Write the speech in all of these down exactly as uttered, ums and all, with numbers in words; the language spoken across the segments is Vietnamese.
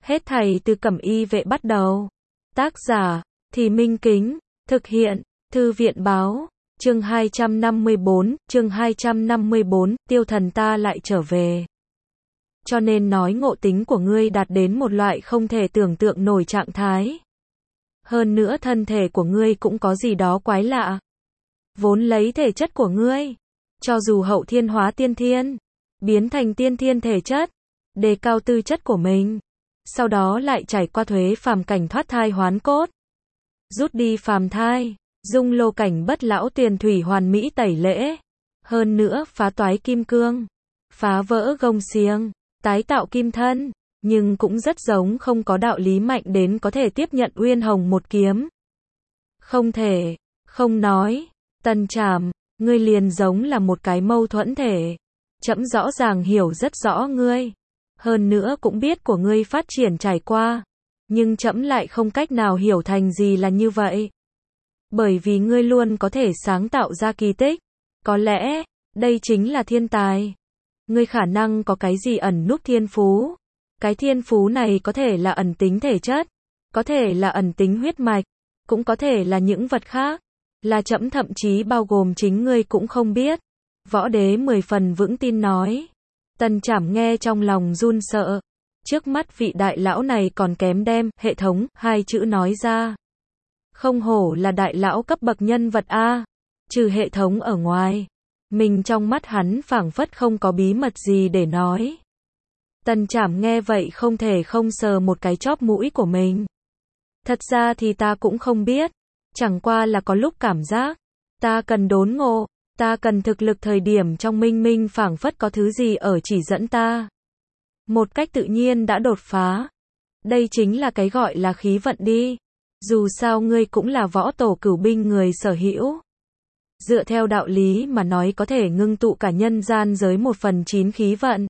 Hết thảy từ Cẩm Y Vệ bắt đầu. Tác giả, Thì Minh Kính, thực hiện, Thư viện báo, chương hai trăm năm mươi bốn, chương hai trăm năm mươi bốn, tiêu thần ta lại trở về. Cho nên nói ngộ tính của ngươi đạt đến một loại không thể tưởng tượng nổi trạng thái. Hơn nữa thân thể của ngươi cũng có gì đó quái lạ. Vốn lấy thể chất của ngươi, cho dù hậu thiên hóa tiên thiên, biến thành tiên thiên thể chất, đề cao tư chất của mình, sau đó lại trải qua thuế phàm cảnh thoát thai hoán cốt, rút đi phàm thai, dung lô cảnh bất lão tuyền thủy hoàn mỹ tẩy lễ, hơn nữa phá toái kim cương, phá vỡ gông xiềng, tái tạo kim thân, nhưng cũng rất giống không có đạo lý mạnh đến có thể tiếp nhận Uyên Hồng một kiếm. Không thể, không nói, Tần Trảm, ngươi liền giống là một cái mâu thuẫn thể. Trẫm rõ ràng hiểu rất rõ ngươi, hơn nữa cũng biết của ngươi phát triển trải qua, nhưng trẫm lại không cách nào hiểu thành gì là như vậy. Bởi vì ngươi luôn có thể sáng tạo ra kỳ tích, có lẽ, đây chính là thiên tài. Ngươi khả năng có cái gì ẩn núp thiên phú. Cái thiên phú này có thể là ẩn tính thể chất, có thể là ẩn tính huyết mạch, cũng có thể là những vật khác, là trẫm thậm chí bao gồm chính ngươi cũng không biết. Võ Đế mười phần vững tin nói. Tần Trảm nghe trong lòng run sợ. Trước mắt vị đại lão này còn kém đem hệ thống hai chữ nói ra. Không hổ là đại lão cấp bậc nhân vật a. Trừ hệ thống ở ngoài, mình trong mắt hắn phảng phất không có bí mật gì để nói. Tần Trảm nghe vậy không thể không sờ một cái chóp mũi của mình. Thật ra thì ta cũng không biết, chẳng qua là có lúc cảm giác ta cần đốn ngộ, ta cần thực lực thời điểm trong minh minh phảng phất có thứ gì ở chỉ dẫn ta. Một cách tự nhiên đã đột phá. Đây chính là cái gọi là khí vận đi. Dù sao ngươi cũng là võ tổ cửu binh người sở hữu. Dựa theo đạo lý mà nói có thể ngưng tụ cả nhân gian giới một phần chín khí vận.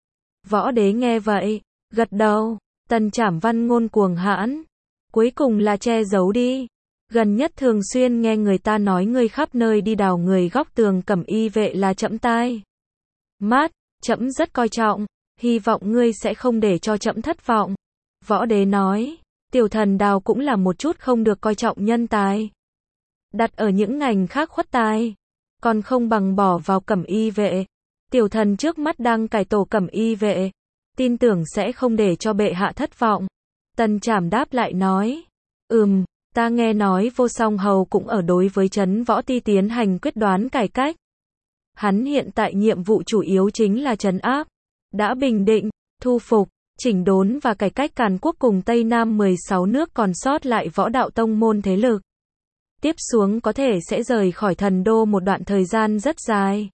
Võ Đế nghe vậy, gật đầu. Tần Trảm văn ngôn cuồng hãn, cuối cùng là che giấu đi. Gần nhất thường xuyên nghe người ta nói ngươi khắp nơi đi đào người góc tường Cẩm Y Vệ là trẫm tai mắt, trẫm rất coi trọng, hy vọng ngươi sẽ không để cho trẫm thất vọng. Võ Đế nói, tiểu thần đào cũng là một chút không được coi trọng nhân tài. Đặt ở những ngành khác khuất tài, còn không bằng bỏ vào Cẩm Y Vệ. Tiểu thần trước mắt đang cải tổ Cẩm Y Vệ, tin tưởng sẽ không để cho bệ hạ thất vọng. Tần Trảm đáp lại nói, ừm, ta nghe nói Vô Song Hầu cũng ở đối với trấn Võ Ti tiến hành quyết đoán cải cách. Hắn hiện tại nhiệm vụ chủ yếu chính là trấn áp, đã bình định, thu phục, chỉnh đốn và cải cách Càn Quốc cùng Tây Nam mười sáu nước còn sót lại võ đạo tông môn thế lực. Tiếp xuống có thể sẽ rời khỏi thần đô một đoạn thời gian rất dài.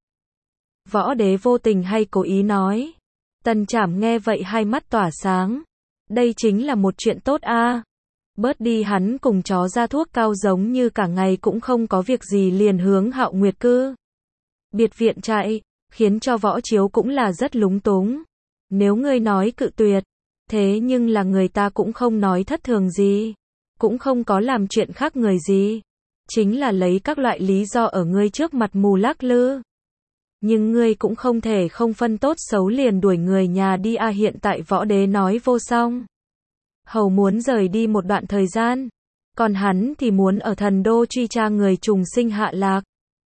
Võ Đế vô tình hay cố ý nói. Tần Trảm nghe vậy hai mắt tỏa sáng. Đây chính là một chuyện tốt a. Bớt đi hắn cùng chó ra thuốc cao giống như cả ngày cũng không có việc gì liền hướng Hạo Nguyệt Cư biệt viện chạy, khiến cho Võ Chiếu cũng là rất lúng túng. Nếu ngươi nói cự tuyệt, thế nhưng là người ta cũng không nói thất thường gì, cũng không có làm chuyện khác người gì, chính là lấy các loại lý do ở ngươi trước mặt mù lắc lư. Nhưng ngươi cũng không thể không phân tốt xấu liền đuổi người nhà đi a. Hiện tại Võ Đế nói Vô Song Hầu muốn rời đi một đoạn thời gian, còn hắn thì muốn ở thần đô truy tra người trùng sinh hạ lạc.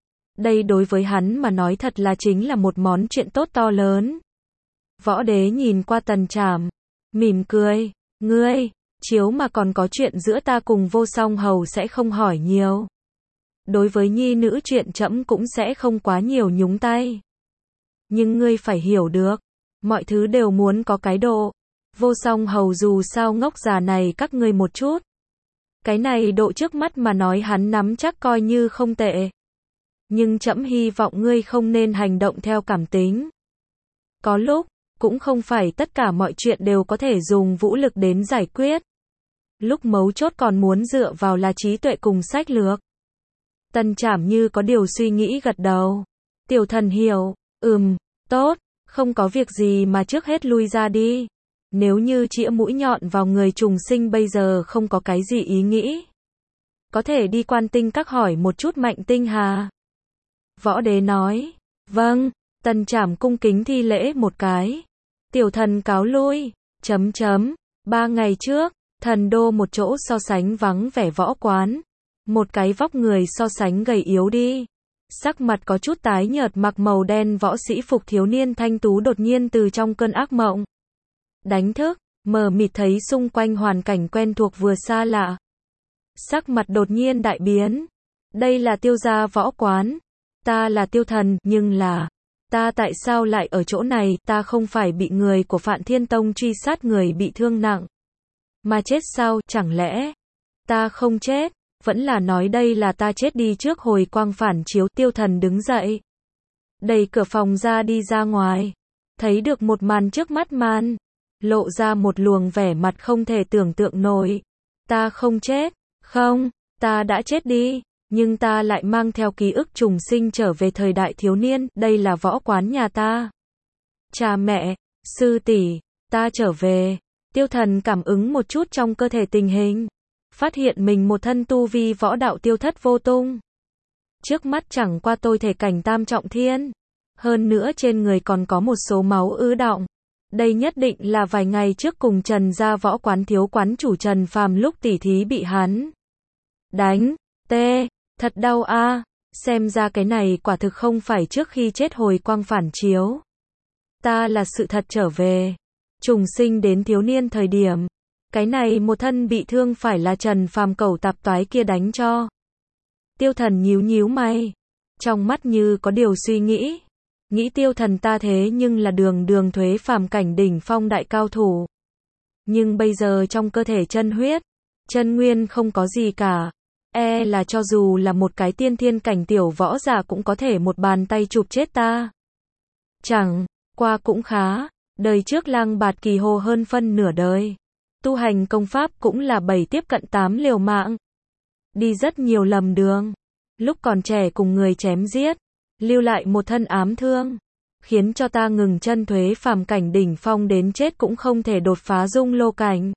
Đây đối với hắn mà nói thật là chính là một món chuyện tốt to lớn. Võ Đế nhìn qua Tần Trảm, mỉm cười, ngươi, chiếu mà còn có chuyện giữa ta cùng Vô Song Hầu sẽ không hỏi nhiều. Đối với nhi nữ chuyện trẫm cũng sẽ không quá nhiều nhúng tay. Nhưng ngươi phải hiểu được, mọi thứ đều muốn có cái độ. Vô Song Hầu dù sao ngốc già này các ngươi một chút. Cái này độ trước mắt mà nói hắn nắm chắc coi như không tệ. Nhưng trẫm hy vọng ngươi không nên hành động theo cảm tính. Có lúc, cũng không phải tất cả mọi chuyện đều có thể dùng vũ lực đến giải quyết. Lúc mấu chốt còn muốn dựa vào là trí tuệ cùng sách lược. Tần Trảm như có điều suy nghĩ gật đầu. Tiểu thần hiểu, ừm, tốt, không có việc gì mà trước hết lui ra đi. Nếu như chĩa mũi nhọn vào người trùng sinh bây giờ không có cái gì ý nghĩ. Có thể đi Quan Tinh Các hỏi một chút Mạnh Tinh Hà. Võ Đế nói, vâng. Tần Trảm cung kính thi lễ một cái. Tiểu thần cáo lui, chấm chấm, Ba ngày trước, thần đô một chỗ so sánh vắng vẻ võ quán. Một cái vóc người so sánh gầy yếu đi. Sắc mặt có chút tái nhợt mặc màu đen võ sĩ phục thiếu niên thanh tú đột nhiên từ trong cơn ác mộng đánh thức, mờ mịt thấy xung quanh hoàn cảnh quen thuộc vừa xa lạ. Sắc mặt đột nhiên đại biến. Đây là Tiêu gia võ quán. Ta là Tiêu Thần, nhưng là... Ta tại sao lại ở chỗ này, ta không phải bị người của Phạn Thiên Tông truy sát người bị thương nặng. Mà chết sao, chẳng lẽ... Ta không chết, vẫn là nói đây là ta chết đi trước hồi quang phản chiếu. Tiêu Thần đứng dậy. Đẩy cửa phòng ra đi ra ngoài. Thấy được một màn trước mắt màn. Lộ ra một luồng vẻ mặt không thể tưởng tượng nổi. Ta không chết, không, ta đã chết đi. Nhưng ta lại mang theo ký ức trùng sinh trở về thời đại thiếu niên, đây là võ quán nhà ta. Cha mẹ, sư tỷ, ta trở về. Tiêu Thần cảm ứng một chút trong cơ thể tình hình. Phát hiện mình một thân tu vi võ đạo tiêu thất vô tung. Trước mắt chẳng qua tôi thể cảnh tam trọng thiên. Hơn nữa trên người còn có một số máu ứ đọng. Đây nhất định là vài ngày trước cùng Trần gia võ quán thiếu quán chủ Trần Phàm lúc tỉ thí bị hắn đánh, tê. Thật đau a, à. Xem ra cái này quả thực không phải trước khi chết hồi quang phản chiếu. Ta là sự thật trở về. Trùng sinh đến thiếu niên thời điểm. Cái này một thân bị thương phải là Trần Phàm cẩu tạp toái kia đánh cho. Tiêu Thần nhíu nhíu mày. Trong mắt như có điều suy nghĩ. Nghĩ Tiêu Thần ta thế nhưng là đường đường thuế phàm cảnh đỉnh phong đại cao thủ. Nhưng bây giờ trong cơ thể chân huyết, chân nguyên không có gì cả. E là cho dù là một cái tiên thiên cảnh tiểu võ giả cũng có thể một bàn tay chụp chết ta. Chẳng qua cũng khá, đời trước Lang Bạt Kỳ Hồ hơn phân nửa đời. Tu hành công pháp cũng là bảy tiếp cận tám liều mạng. Đi rất nhiều lầm đường. Lúc còn trẻ cùng người chém giết, lưu lại một thân ám thương. Khiến cho ta ngừng chân thuế phàm cảnh đỉnh phong đến chết cũng không thể đột phá dung lô cảnh.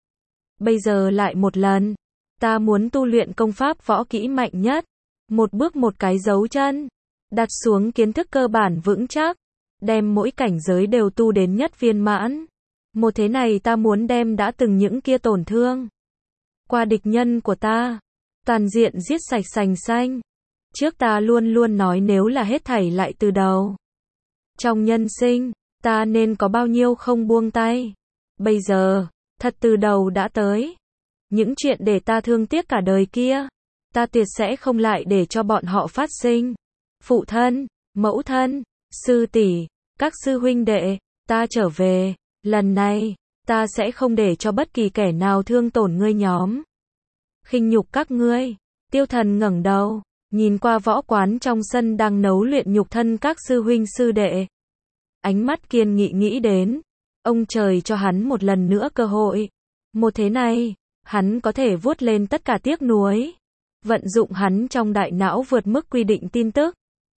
Bây giờ lại một lần. Ta muốn tu luyện công pháp võ kỹ mạnh nhất. Một bước một cái dấu chân. Đặt xuống kiến thức cơ bản vững chắc. Đem mỗi cảnh giới đều tu đến nhất viên mãn. Một thế này ta muốn đem đã từng những kia tổn thương. Qua địch nhân của ta. Toàn diện giết sạch sành xanh. Trước ta luôn luôn nói nếu là hết thảy lại từ đầu. Trong nhân sinh, ta nên có bao nhiêu không buông tay. Bây giờ, thật từ đầu đã tới. Những chuyện để ta thương tiếc cả đời kia, ta tuyệt sẽ không lại để cho bọn họ phát sinh. Phụ thân, mẫu thân, sư tỷ, các sư huynh đệ, ta trở về, lần này, ta sẽ không để cho bất kỳ kẻ nào thương tổn ngươi nhóm. Khinh nhục các ngươi. Tiêu Thần ngẩng đầu, nhìn qua võ quán trong sân đang nấu luyện nhục thân các sư huynh sư đệ. Ánh mắt kiên nghị nghĩ đến, ông trời cho hắn một lần nữa cơ hội. Một thế này, hắn có thể vuốt lên tất cả tiếc nuối. Vận dụng hắn trong đại não vượt mức quy định tin tức.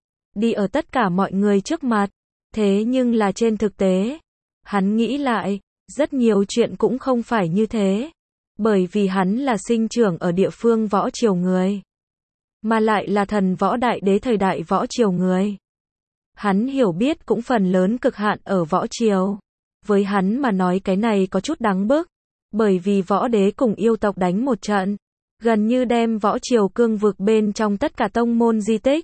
Đi ở tất cả mọi người trước mặt. Thế nhưng là trên thực tế, hắn nghĩ lại, rất nhiều chuyện cũng không phải như thế. Bởi vì hắn là sinh trưởng ở địa phương võ triều người. Mà lại là thần võ đại đế thời đại võ triều người. Hắn hiểu biết cũng phần lớn cực hạn ở võ triều. Với hắn mà nói cái này có chút đáng bức. Bởi vì võ đế cùng yêu tộc đánh một trận. Gần như đem võ triều cương vực bên trong tất cả tông môn di tích.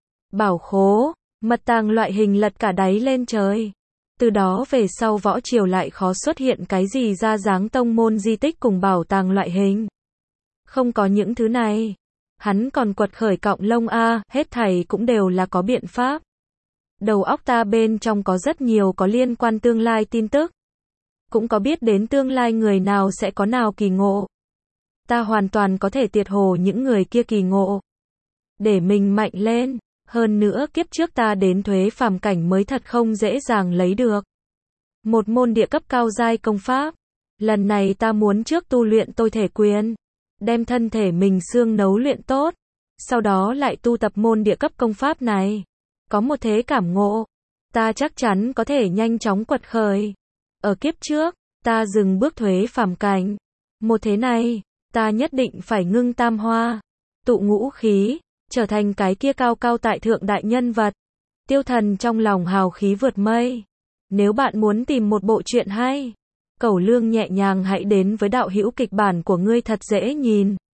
Bảo khố, mật tàng loại hình lật cả đáy lên trời. Từ đó về sau võ triều lại khó xuất hiện cái gì ra dáng tông môn di tích cùng bảo tàng loại hình. Không có những thứ này. Hắn còn quật khởi cọng lông a, hết thảy cũng đều là có biện pháp. Đầu óc ta bên trong có rất nhiều có liên quan tương lai tin tức. Cũng có biết đến tương lai người nào sẽ có nào kỳ ngộ. Ta hoàn toàn có thể tiệt hồ những người kia kỳ ngộ. Để mình mạnh lên. Hơn nữa kiếp trước ta đến thuế phàm cảnh mới thật không dễ dàng lấy được. Một môn địa cấp cao giai công pháp. Lần này ta muốn trước tu luyện tôi thể quyền. Đem thân thể mình xương nấu luyện tốt. Sau đó lại tu tập môn địa cấp công pháp này. Có một thế cảm ngộ. Ta chắc chắn có thể nhanh chóng quật khởi. Ở kiếp trước, ta dừng bước thuế phàm cảnh. Một thế này, ta nhất định phải ngưng tam hoa. Tụ ngũ khí. Trở thành cái kia cao cao tại thượng đại nhân vật. Tiêu Thần trong lòng hào khí vượt mây. Nếu bạn muốn tìm một bộ truyện hay, Cẩu Lương nhẹ nhàng hãy đến với đạo hữu kịch bản của ngươi thật dễ nhìn.